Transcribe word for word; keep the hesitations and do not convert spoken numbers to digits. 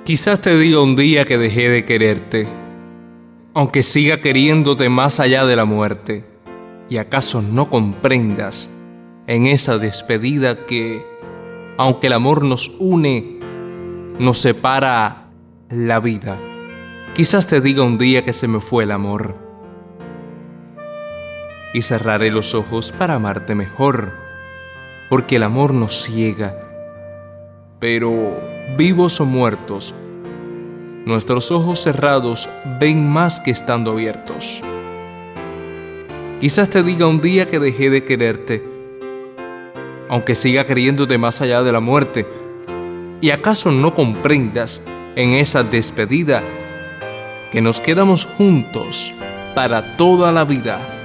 Quizás te diga un día que dejé de quererte, aunque siga queriéndote más allá de la muerte. ¿Y acaso no comprendas en esa despedida que, aunque el amor nos une, nos separa la vida? Quizás te diga un día que se me fue el amor y cerraré los ojos para amarte mejor, porque el amor nos ciega. Pero vivos o muertos, nuestros ojos cerrados ven más que estando abiertos. Quizás te diga un día que dejé de quererte, aunque siga queriéndote más allá de la muerte. ¿Y acaso no comprendas en esa despedida que nos quedamos juntos para toda la vida?